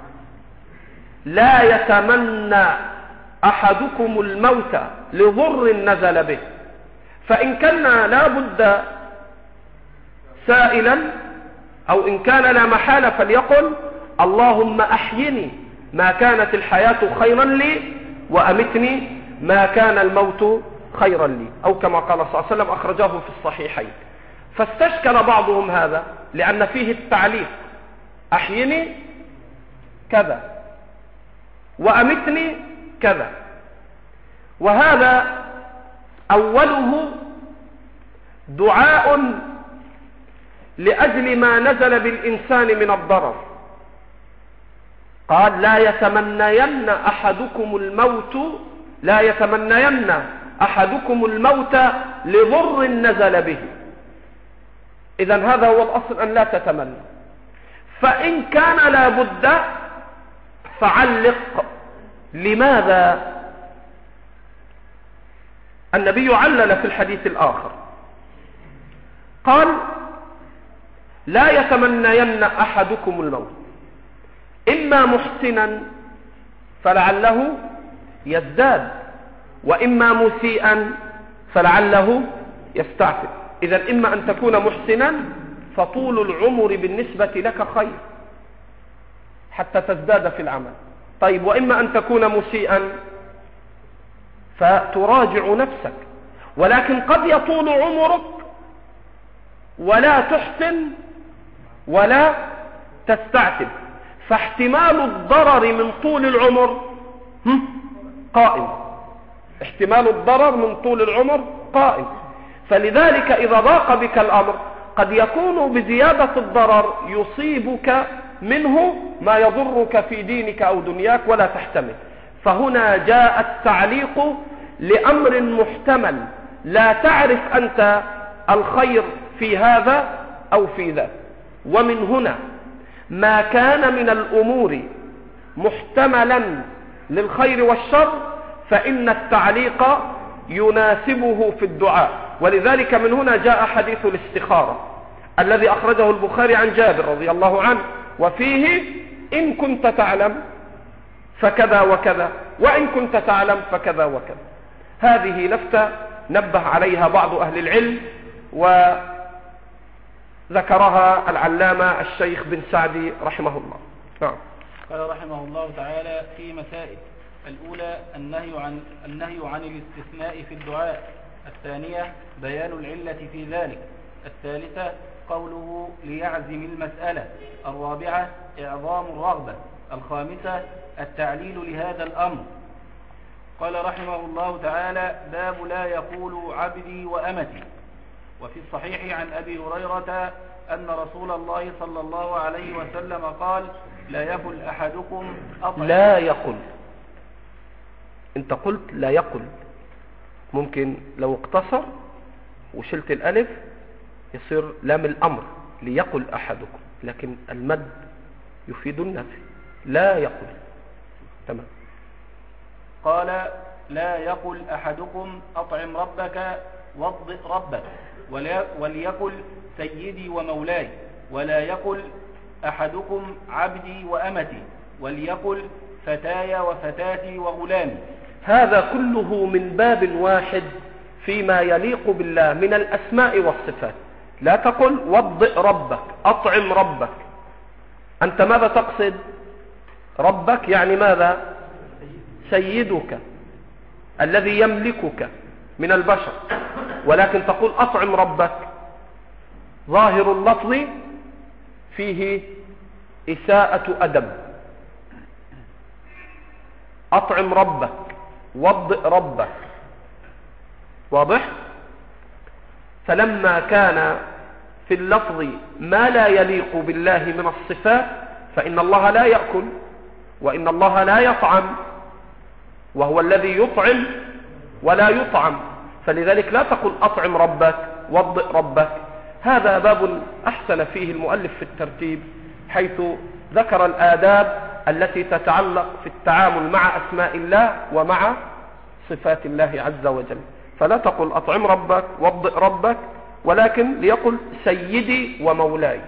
لا يتمنى أحدكم الموت لضر نزل به، فإن كان لا بد سائلا أو إن كان لا محالة فليقل اللهم أحيني ما كانت الحياة خيرا لي وأمتني ما كان الموت خيرا لي، أو كما قال صلى الله عليه وسلم أخرجاه في الصحيحين. فاستشكل بعضهم هذا لأن فيه التعليق أحيني كذا وأمتني كذا، وهذا أوله دعاء لأجل ما نزل بالإنسان من الضرر. قال لا يتمنين أحدكم الموت لا يتمنين أحدكم الموت لضر نزل به. إذن هذا هو الأصل أن لا تتمنى، فإن كان لا بد فعلق. لماذا؟ النبي علل في الحديث الآخر قال لا يتمنين أحدكم الموت إما محسنا فلعله يزداد، وإما مسيئا فلعله يستعفف. إذن إما أن تكون محسنا فطول العمر بالنسبة لك خير حتى تزداد في العمل، طيب وإما أن تكون مسيئا فتراجع نفسك، ولكن قد يطول عمرك ولا تحسن ولا تستعتب، فاحتمال الضرر من طول العمر قائم، احتمال الضرر من طول العمر قائم. فلذلك إذا ضاق بك الأمر قد يكون بزيادة الضرر يصيبك منه ما يضرك في دينك أو دنياك ولا تحتمل. فهنا جاء التعليق لأمر محتمل، لا تعرف أنت الخير في هذا أو في ذا. ومن هنا ما كان من الأمور محتملا للخير والشر فإن التعليق يناسبه في الدعاء. ولذلك من هنا جاء حديث الاستخارة الذي أخرجه البخاري عن جابر رضي الله عنه، وفيه إن كنت تعلم فكذا وكذا، وإن كنت تعلم فكذا وكذا. هذه لفتة نبه عليها بعض أهل العلم، وذكرها العلامة الشيخ بن سعدي رحمه الله. نعم. قال رحمه الله تعالى في مسائل: الأولى النهي عن النهي عن الاستثناء في الدعاء. الثانية بيان العلة في ذلك. الثالثة قوله ليعزم المسألة. الرابعة إعظام الرغبة. الخامسة التعليل لهذا الأمر. قال رحمه الله تعالى: باب لا يقول عبدي وأمتي. وفي الصحيح عن أبي هريرة أن رسول الله صلى الله عليه وسلم قال: لا يقل أحدكم أطعم. لا يقل، انت قلت لا يقل، ممكن لو اقتصر وشلت الألف يصير لام الأمر ليقل أحدكم، لكن المد يفيد النفي. لا يقل. تمام. قال: لا يقل أحدكم أطعم ربك واضئ ربك، وليقل سيدي ومولاي، ولا يقل أحدكم عبدي وأمتي، وليقل فتاي وفتاتي وغلامي. هذا كله من باب واحد فيما يليق بالله من الأسماء والصفات. لا تقل وضئ ربك، أطعم ربك. أنت ماذا تقصد؟ ربك يعني ماذا؟ سيدك الذي يملكك من البشر، ولكن تقول أطعم ربك، ظاهر اللفظ فيه إساءة أدب. أطعم ربك، وضئ ربك، واضح؟ فلما كان في اللفظ ما لا يليق بالله من الصفات، فإن الله لا يأكل، وإن الله لا يطعم، وهو الذي يطعم ولا يطعم، فلذلك لا تقل أطعم ربك وضئ ربك. هذا باب أحسن فيه المؤلف في الترتيب، حيث ذكر الآداب التي تتعلق في التعامل مع أسماء الله ومع صفات الله عز وجل. فلا تقل أطعم ربك وضئ ربك، ولكن ليقل سيدي ومولاي،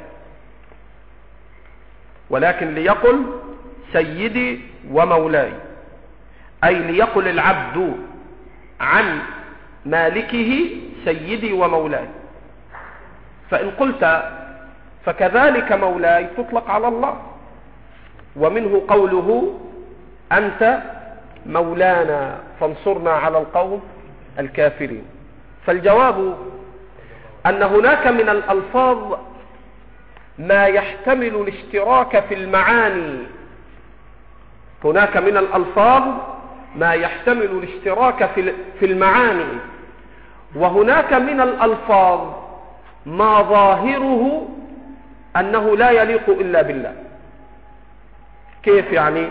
ولكن ليقل سيدي ومولاي، أي ليقل العبد عن مالكه سيدي ومولاي. فإن قلت فكذلك مولاي تطلق على الله، ومنه قوله أنت مولانا فانصرنا على القوم الكافرين. فالجواب أن هناك من الألفاظ ما يحتمل الاشتراك في المعاني، هناك من الألفاظ ما يحتمل الاشتراك في المعاني، وهناك من الألفاظ ما ظاهره أنه لا يليق إلا بالله. كيف يعني؟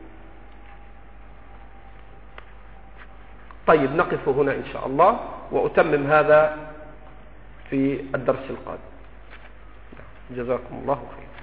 طيب نقف هنا إن شاء الله، وأتمم هذا في الدرس القادم. جزاكم الله خير.